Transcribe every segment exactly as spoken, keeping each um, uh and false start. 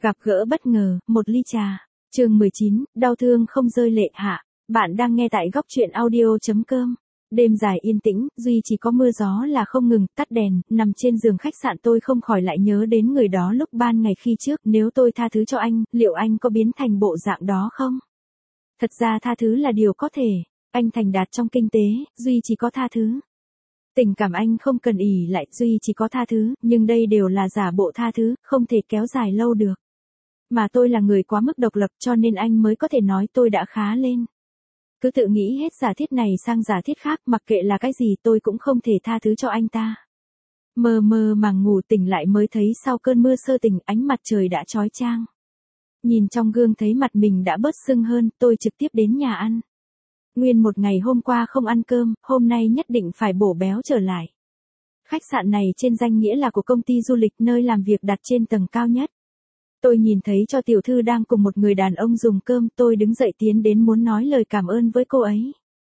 Gặp gỡ bất ngờ, một ly trà. Chương mười chín, đau thương không rơi lệ hạ. Bạn đang nghe tại góc truyện audio chấm com. Đêm dài yên tĩnh, duy chỉ có mưa gió là không ngừng, tắt đèn, nằm trên giường khách sạn tôi không khỏi lại nhớ đến người đó lúc ban ngày khi trước, nếu tôi tha thứ cho anh, liệu anh có biến thành bộ dạng đó không? Thật ra tha thứ là điều có thể, anh thành đạt trong kinh tế, duy chỉ có tha thứ. Tình cảm anh không cần ỷ lại, duy chỉ có tha thứ, nhưng đây đều là giả bộ tha thứ, không thể kéo dài lâu được. Mà tôi là người quá mức độc lập cho nên anh mới có thể nói tôi đã khá lên. Cứ tự nghĩ hết giả thiết này sang giả thiết khác, mặc kệ là cái gì tôi cũng không thể tha thứ cho anh ta. Mơ mơ màng ngủ tỉnh lại mới thấy sau cơn mưa sơ tỉnh ánh mặt trời đã chói chang. Nhìn trong gương thấy mặt mình đã bớt sưng hơn, tôi trực tiếp đến nhà ăn. Nguyên một ngày hôm qua không ăn cơm, hôm nay nhất định phải bổ béo trở lại. Khách sạn này trên danh nghĩa là của công ty du lịch, nơi làm việc đặt trên tầng cao nhất. Tôi nhìn thấy cho tiểu thư đang cùng một người đàn ông dùng cơm, tôi đứng dậy tiến đến muốn nói lời cảm ơn với cô ấy.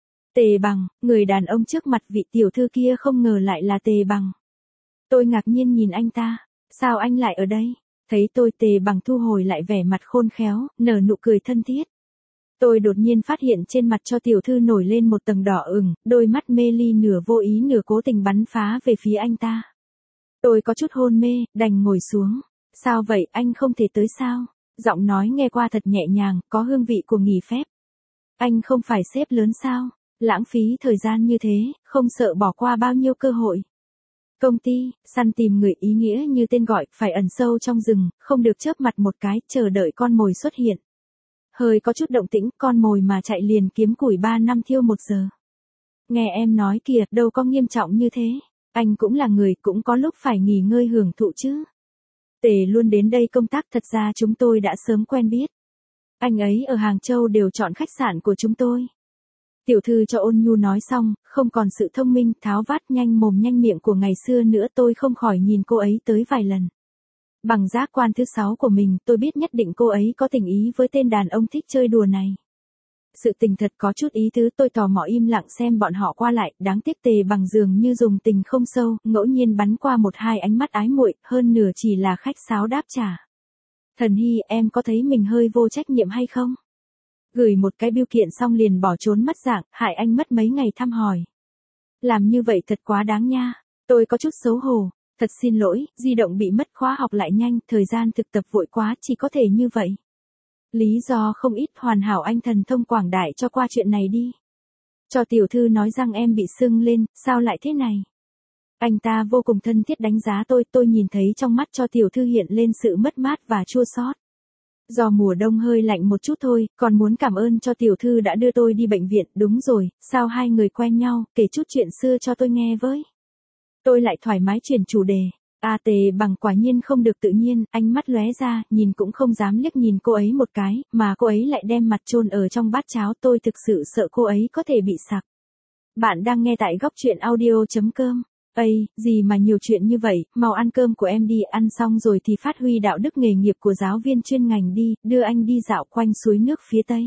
Tề Bằng, người đàn ông trước mặt vị tiểu thư kia không ngờ lại là Tề Bằng. Tôi ngạc nhiên nhìn anh ta, sao anh lại ở đây? Thấy tôi, Tề Bằng thu hồi lại vẻ mặt khôn khéo, nở nụ cười thân thiết. Tôi đột nhiên phát hiện trên mặt cho tiểu thư nổi lên một tầng đỏ ửng, đôi mắt mê ly nửa vô ý nửa cố tình bắn phá về phía anh ta. Tôi có chút hôn mê, đành ngồi xuống. Sao vậy, anh không thể tới sao? Giọng nói nghe qua thật nhẹ nhàng, có hương vị của nghỉ phép. Anh không phải sếp lớn sao? Lãng phí thời gian như thế, không sợ bỏ qua bao nhiêu cơ hội. Công ty, săn tìm người ý nghĩa như tên gọi, phải ẩn sâu trong rừng, không được chớp mặt một cái, chờ đợi con mồi xuất hiện. Hơi có chút động tĩnh, con mồi mà chạy liền kiếm củi ba năm thiêu một giờ. Nghe em nói kìa, đâu có nghiêm trọng như thế. Anh cũng là người, cũng có lúc phải nghỉ ngơi hưởng thụ chứ. Tề luôn đến đây công tác, thật ra chúng tôi đã sớm quen biết. Anh ấy ở Hàng Châu đều chọn khách sạn của chúng tôi. Tiểu thư cho ôn nhu nói xong, không còn sự thông minh, tháo vát nhanh mồm nhanh miệng của ngày xưa nữa, tôi không khỏi nhìn cô ấy tới vài lần. Bằng giác quan thứ sáu của mình, tôi biết nhất định cô ấy có tình ý với tên đàn ông thích chơi đùa này. Sự tình thật có chút ý tứ, tôi tò mò im lặng xem bọn họ qua lại, đáng tiếc Tề Bằng dường như dùng tình không sâu, ngẫu nhiên bắn qua một hai ánh mắt ái muội, hơn nửa chỉ là khách sáo đáp trả. Thần Hy, em có thấy mình hơi vô trách nhiệm hay không? Gửi một cái bưu kiện xong liền bỏ trốn mất dạng, hại anh mất mấy ngày thăm hỏi. Làm như vậy thật quá đáng nha, tôi có chút xấu hổ. Thật xin lỗi, di động bị mất, khóa học lại nhanh, thời gian thực tập vội quá, chỉ có thể như vậy. Lý do không ít, hoàn hảo anh thần thông quảng đại cho qua chuyện này đi. Cho tiểu thư nói rằng em bị sưng lên, sao lại thế này? Anh ta vô cùng thân thiết đánh giá tôi, tôi nhìn thấy trong mắt cho tiểu thư hiện lên sự mất mát và chua xót. Do mùa đông hơi lạnh một chút thôi, còn muốn cảm ơn cho tiểu thư đã đưa tôi đi bệnh viện, đúng rồi, sao hai người quen nhau, kể chút chuyện xưa cho tôi nghe với. Tôi lại thoải mái chuyển chủ đề. A Tề Bằng quả nhiên không được tự nhiên, ánh mắt lóe ra, nhìn cũng không dám liếc nhìn cô ấy một cái, mà cô ấy lại đem mặt chôn ở trong bát cháo, tôi thực sự sợ cô ấy có thể bị sặc. Bạn đang nghe tại góc truyện audio chấm com. Ây, gì mà nhiều chuyện như vậy, mau ăn cơm của em đi, ăn xong rồi thì phát huy đạo đức nghề nghiệp của giáo viên chuyên ngành đi, đưa anh đi dạo quanh suối nước phía Tây.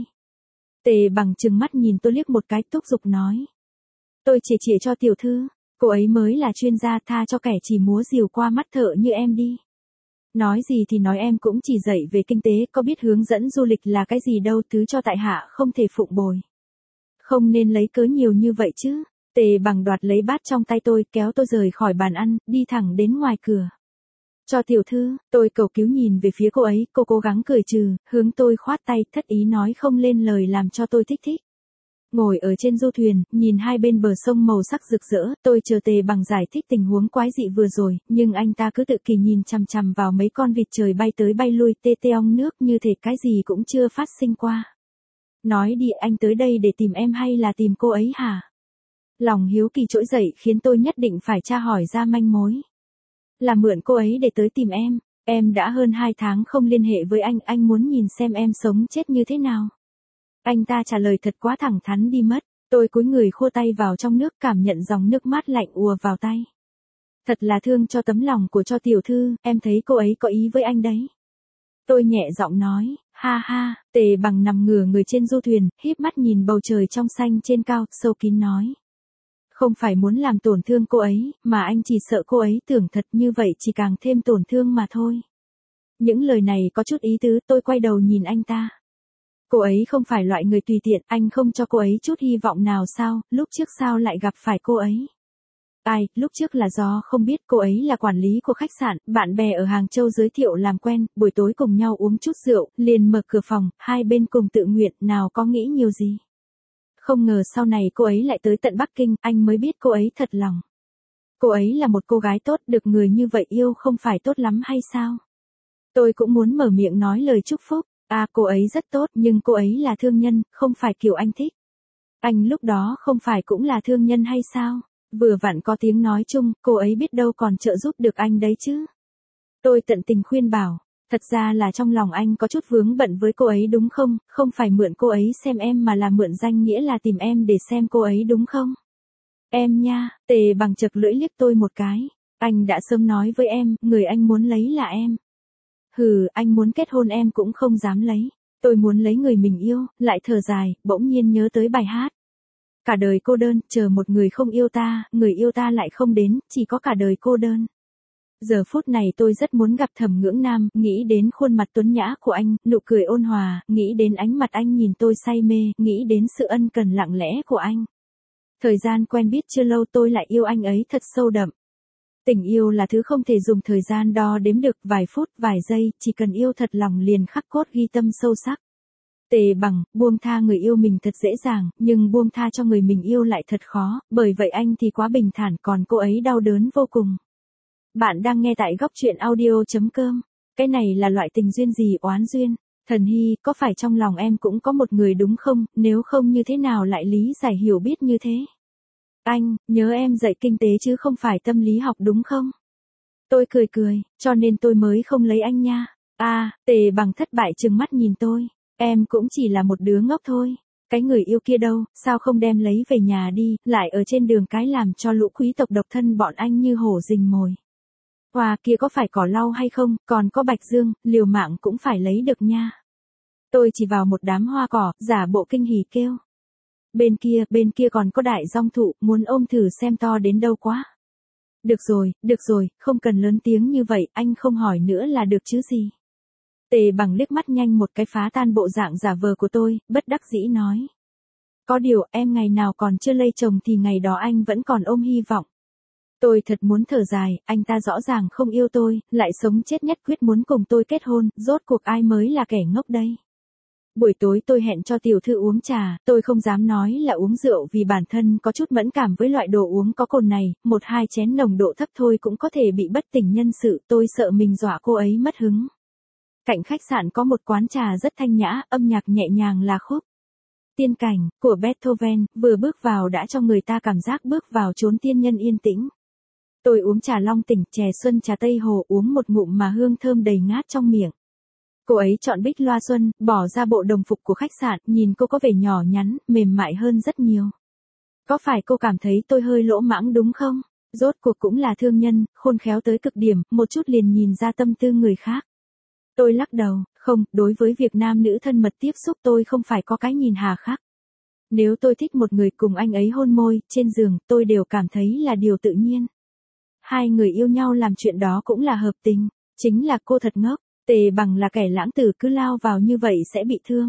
Tề Bằng trừng mắt nhìn tôi liếc một cái, thúc giục nói. Tôi chỉ chỉ cho tiểu thư. Cô ấy mới là chuyên gia, tha cho kẻ chỉ múa rìu qua mắt thợ như em đi. Nói gì thì nói, em cũng chỉ dạy về kinh tế, có biết hướng dẫn du lịch là cái gì đâu, thứ cho tại hạ không thể phụng bồi. Không nên lấy cớ nhiều như vậy chứ. Tề Bằng đoạt lấy bát trong tay tôi, kéo tôi rời khỏi bàn ăn, đi thẳng đến ngoài cửa. Cho tiểu thư, tôi cầu cứu nhìn về phía cô ấy, cô cố gắng cười trừ, hướng tôi khoát tay, thất ý nói không lên lời làm cho tôi thích thích. Ngồi ở trên du thuyền, nhìn hai bên bờ sông màu sắc rực rỡ, tôi chờ Tề Bằng giải thích tình huống quái dị vừa rồi, nhưng anh ta cứ tự kỳ nhìn chằm chằm vào mấy con vịt trời bay tới bay lui tê tê ong nước như thể cái gì cũng chưa phát sinh qua. Nói đi, anh tới đây để tìm em hay là tìm cô ấy hả? Lòng hiếu kỳ trỗi dậy khiến tôi nhất định phải tra hỏi ra manh mối. Là mượn cô ấy để tới tìm em, em đã hơn hai tháng không liên hệ với anh, anh muốn nhìn xem em sống chết như thế nào. Anh ta trả lời thật quá thẳng thắn đi mất, tôi cúi người khô tay vào trong nước, cảm nhận dòng nước mát lạnh ùa vào tay. Thật là thương cho tấm lòng của cho tiểu thư, em thấy cô ấy có ý với anh đấy. Tôi nhẹ giọng nói, ha ha, Tề Bằng nằm ngửa người trên du thuyền, híp mắt nhìn bầu trời trong xanh trên cao, sâu kín nói. Không phải muốn làm tổn thương cô ấy, mà anh chỉ sợ cô ấy tưởng thật như vậy chỉ càng thêm tổn thương mà thôi. Những lời này có chút ý tứ, tôi quay đầu nhìn anh ta. Cô ấy không phải loại người tùy tiện, anh không cho cô ấy chút hy vọng nào sao, lúc trước sao lại gặp phải cô ấy? Ai, lúc trước là do không biết cô ấy là quản lý của khách sạn, bạn bè ở Hàng Châu giới thiệu làm quen, buổi tối cùng nhau uống chút rượu, liền mở cửa phòng, hai bên cùng tự nguyện, nào có nghĩ nhiều gì. Không ngờ sau này cô ấy lại tới tận Bắc Kinh, anh mới biết cô ấy thật lòng. Cô ấy là một cô gái tốt, được người như vậy yêu không phải tốt lắm hay sao? Tôi cũng muốn mở miệng nói lời chúc phúc, à cô ấy rất tốt nhưng cô ấy là thương nhân, không phải kiểu anh thích. Anh lúc đó không phải cũng là thương nhân hay sao? Vừa vặn có tiếng nói chung, cô ấy biết đâu còn trợ giúp được anh đấy chứ. Tôi tận tình khuyên bảo, thật ra là trong lòng anh có chút vướng bận với cô ấy đúng không, không phải mượn cô ấy xem em mà là mượn danh nghĩa là tìm em để xem cô ấy đúng không? Em nha, Tề Bằng chật lưỡi liếc tôi một cái, anh đã sớm nói với em, người anh muốn lấy là em. Hừ, anh muốn kết hôn em cũng không dám lấy, tôi muốn lấy người mình yêu, lại thở dài, bỗng nhiên nhớ tới bài hát. Cả đời cô đơn, chờ một người không yêu ta, người yêu ta lại không đến, chỉ có cả đời cô đơn. Giờ phút này tôi rất muốn gặp Thẩm Ngưỡng Nam, nghĩ đến khuôn mặt tuấn nhã của anh, nụ cười ôn hòa, nghĩ đến ánh mặt anh nhìn tôi say mê, nghĩ đến sự ân cần lặng lẽ của anh. Thời gian quen biết chưa lâu tôi lại yêu anh ấy thật sâu đậm. Tình yêu là thứ không thể dùng thời gian đo đếm được, vài phút, vài giây, chỉ cần yêu thật lòng liền khắc cốt ghi tâm sâu sắc. Tề Bằng, buông tha người yêu mình thật dễ dàng, nhưng buông tha cho người mình yêu lại thật khó, bởi vậy anh thì quá bình thản còn cô ấy đau đớn vô cùng. Bạn đang nghe tại góc truyện audio chấm com. Cái này là loại tình duyên gì oán duyên? Thần Hy, có phải trong lòng em cũng có một người đúng không, nếu không như thế nào lại lý giải hiểu biết như thế? Anh, nhớ em dạy kinh tế chứ không phải tâm lý học đúng không? Tôi cười cười, cho nên tôi mới không lấy anh nha. À, Tề Bằng thất bại trừng mắt nhìn tôi. Em cũng chỉ là một đứa ngốc thôi. Cái người yêu kia đâu, sao không đem lấy về nhà đi, lại ở trên đường cái làm cho lũ quý tộc độc thân bọn anh như hổ rình mồi. Hoa kia có phải cỏ lau hay không, còn có bạch dương, liều mạng cũng phải lấy được nha. Tôi chỉ vào một đám hoa cỏ, giả bộ kinh hỉ kêu. Bên kia, bên kia còn có đại dong thụ, muốn ôm thử xem to đến đâu quá. Được rồi, được rồi, không cần lớn tiếng như vậy, anh không hỏi nữa là được chứ gì. Tề Bằng liếc mắt nhanh một cái phá tan bộ dạng giả vờ của tôi, bất đắc dĩ nói. Có điều, em ngày nào còn chưa lây chồng thì ngày đó anh vẫn còn ôm hy vọng. Tôi thật muốn thở dài, anh ta rõ ràng không yêu tôi, lại sống chết nhất quyết muốn cùng tôi kết hôn, rốt cuộc ai mới là kẻ ngốc đây. Buổi tối tôi hẹn cho tiểu thư uống trà, tôi không dám nói là uống rượu vì bản thân có chút mẫn cảm với loại đồ uống có cồn này, một hai chén nồng độ thấp thôi cũng có thể bị bất tỉnh nhân sự, tôi sợ mình dọa cô ấy mất hứng. Cạnh khách sạn có một quán trà rất thanh nhã, âm nhạc nhẹ nhàng là khúc Tiên Cảnh của Beethoven, vừa bước vào đã cho người ta cảm giác bước vào chốn tiên nhân yên tĩnh. Tôi uống trà long tỉnh, chè xuân trà Tây Hồ, uống một ngụm mà hương thơm đầy ngát trong miệng. Cô ấy chọn bích loa xuân, bỏ ra bộ đồng phục của khách sạn, nhìn cô có vẻ nhỏ nhắn, mềm mại hơn rất nhiều. Có phải cô cảm thấy tôi hơi lỗ mãng đúng không? Rốt cuộc cũng là thương nhân, khôn khéo tới cực điểm, một chút liền nhìn ra tâm tư người khác. Tôi lắc đầu, không, đối với việc nam nữ thân mật tiếp xúc tôi không phải có cái nhìn hà khắc. Nếu tôi thích một người cùng anh ấy hôn môi, trên giường, tôi đều cảm thấy là điều tự nhiên. Hai người yêu nhau làm chuyện đó cũng là hợp tình, chính là cô thật ngốc, Tề Bằng là kẻ lãng tử cứ lao vào như vậy sẽ bị thương.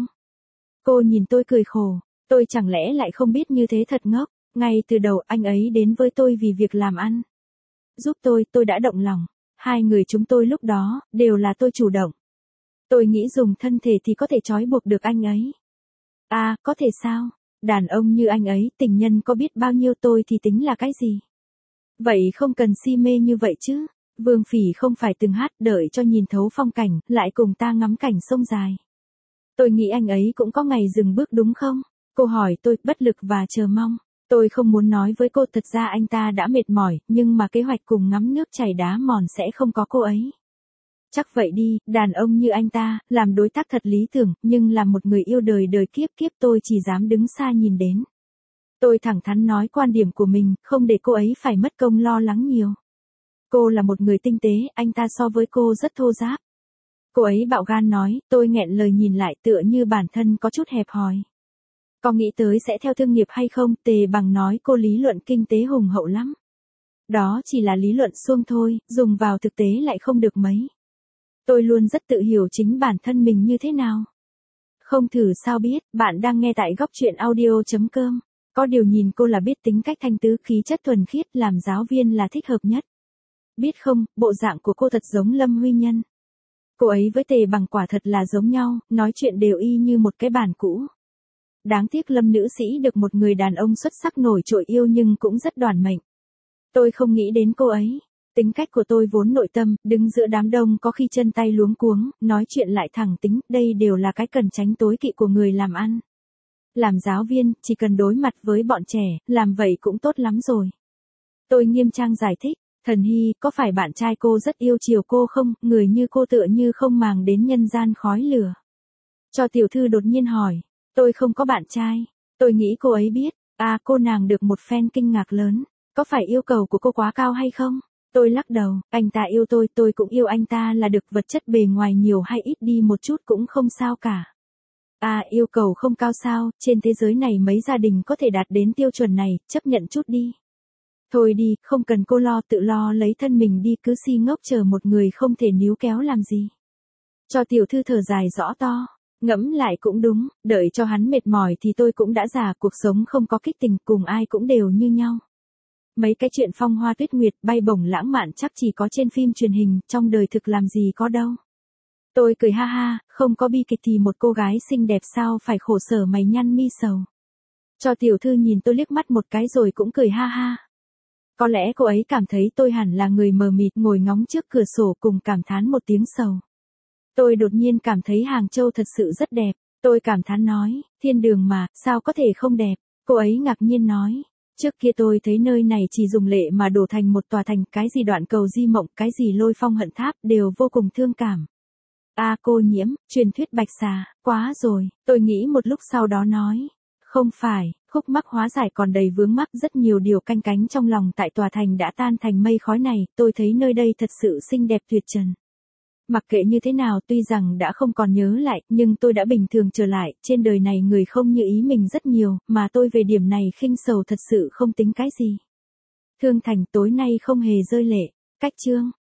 Cô nhìn tôi cười khổ, tôi chẳng lẽ lại không biết như thế thật ngốc, ngay từ đầu anh ấy đến với tôi vì việc làm ăn. Giúp tôi, tôi đã động lòng, hai người chúng tôi lúc đó, đều là tôi chủ động. Tôi nghĩ dùng thân thể thì có thể trói buộc được anh ấy. À, có thể sao? Đàn ông như anh ấy, tình nhân có biết bao nhiêu tôi thì tính là cái gì? Vậy không cần si mê như vậy chứ. Vương Phỉ không phải từng hát đợi cho nhìn thấu phong cảnh, lại cùng ta ngắm cảnh sông dài. Tôi nghĩ anh ấy cũng có ngày dừng bước đúng không? Cô hỏi tôi, bất lực và chờ mong. Tôi không muốn nói với cô thật ra anh ta đã mệt mỏi, nhưng mà kế hoạch cùng ngắm nước chảy đá mòn sẽ không có cô ấy. Chắc vậy đi, đàn ông như anh ta, làm đối tác thật lý tưởng, nhưng làm một người yêu đời đời kiếp kiếp tôi chỉ dám đứng xa nhìn đến. Tôi thẳng thắn nói quan điểm của mình, không để cô ấy phải mất công lo lắng nhiều. Cô là một người tinh tế, anh ta so với cô rất thô ráp. Cô ấy bạo gan nói, tôi nghẹn lời nhìn lại tựa như bản thân có chút hẹp hòi. Có nghĩ tới sẽ theo thương nghiệp hay không, Tề Bằng nói cô lý luận kinh tế hùng hậu lắm. Đó chỉ là lý luận suông thôi, dùng vào thực tế lại không được mấy. Tôi luôn rất tự hiểu chính bản thân mình như thế nào. Không thử sao biết, bạn đang nghe tại góc chuyện audio.com. Có điều nhìn cô là biết tính cách thanh tứ khí chất thuần khiết, làm giáo viên là thích hợp nhất. Biết không, bộ dạng của cô thật giống Lâm Huy Nhân. Cô ấy với Tề Bằng quả thật là giống nhau, nói chuyện đều y như một cái bản cũ. Đáng tiếc Lâm nữ sĩ được một người đàn ông xuất sắc nổi trội yêu nhưng cũng rất đoản mệnh. Tôi không nghĩ đến cô ấy. Tính cách của tôi vốn nội tâm, đứng giữa đám đông có khi chân tay luống cuống, nói chuyện lại thẳng tính, đây đều là cái cần tránh tối kỵ của người làm ăn. Làm giáo viên, chỉ cần đối mặt với bọn trẻ, làm vậy cũng tốt lắm rồi. Tôi nghiêm trang giải thích, Thần Hy, có phải bạn trai cô rất yêu chiều cô không, người như cô tựa như không màng đến nhân gian khói lửa. Cho tiểu thư đột nhiên hỏi, tôi không có bạn trai, tôi nghĩ cô ấy biết, à cô nàng được một phen kinh ngạc lớn, có phải yêu cầu của cô quá cao hay không? Tôi lắc đầu, anh ta yêu tôi, tôi cũng yêu anh ta là được, vật chất bề ngoài nhiều hay ít đi một chút cũng không sao cả. À yêu cầu không cao sao, trên thế giới này mấy gia đình có thể đạt đến tiêu chuẩn này, chấp nhận chút đi. Thôi đi, không cần cô lo, tự lo lấy thân mình đi, cứ si ngốc chờ một người không thể níu kéo làm gì. Cho tiểu thư thở dài rõ to, ngẫm lại cũng đúng, đợi cho hắn mệt mỏi thì tôi cũng đã già, cuộc sống không có kích tình, cùng ai cũng đều như nhau. Mấy cái chuyện phong hoa tuyết nguyệt bay bổng lãng mạn chắc chỉ có trên phim truyền hình, trong đời thực làm gì có đâu. Tôi cười ha ha, không có bi kịch thì một cô gái xinh đẹp sao phải khổ sở mày nhăn mi sầu. Cho tiểu thư nhìn tôi liếc mắt một cái rồi cũng cười ha ha. Có lẽ cô ấy cảm thấy tôi hẳn là người mờ mịt ngồi ngóng trước cửa sổ cùng cảm thán một tiếng sầu. Tôi đột nhiên cảm thấy Hàng Châu thật sự rất đẹp, tôi cảm thán nói, thiên đường mà, sao có thể không đẹp, cô ấy ngạc nhiên nói. Trước kia tôi thấy nơi này chỉ dùng lệ mà đổ thành một tòa thành, cái gì đoạn cầu di mộng, cái gì lôi phong hận tháp, đều vô cùng thương cảm. À cô Nhiễm, truyền thuyết bạch xà, quá rồi, tôi nghĩ một lúc sau đó nói. Không phải, khúc mắc hóa giải còn đầy vướng mắc, rất nhiều điều canh cánh trong lòng tại tòa thành đã tan thành mây khói này, tôi thấy nơi đây thật sự xinh đẹp tuyệt trần. Mặc kệ như thế nào, tuy rằng đã không còn nhớ lại, nhưng tôi đã bình thường trở lại, trên đời này người không như ý mình rất nhiều, mà tôi về điểm này khinh sầu thật sự không tính cái gì. Thương Thành tối nay không hề rơi lệ, cách chương.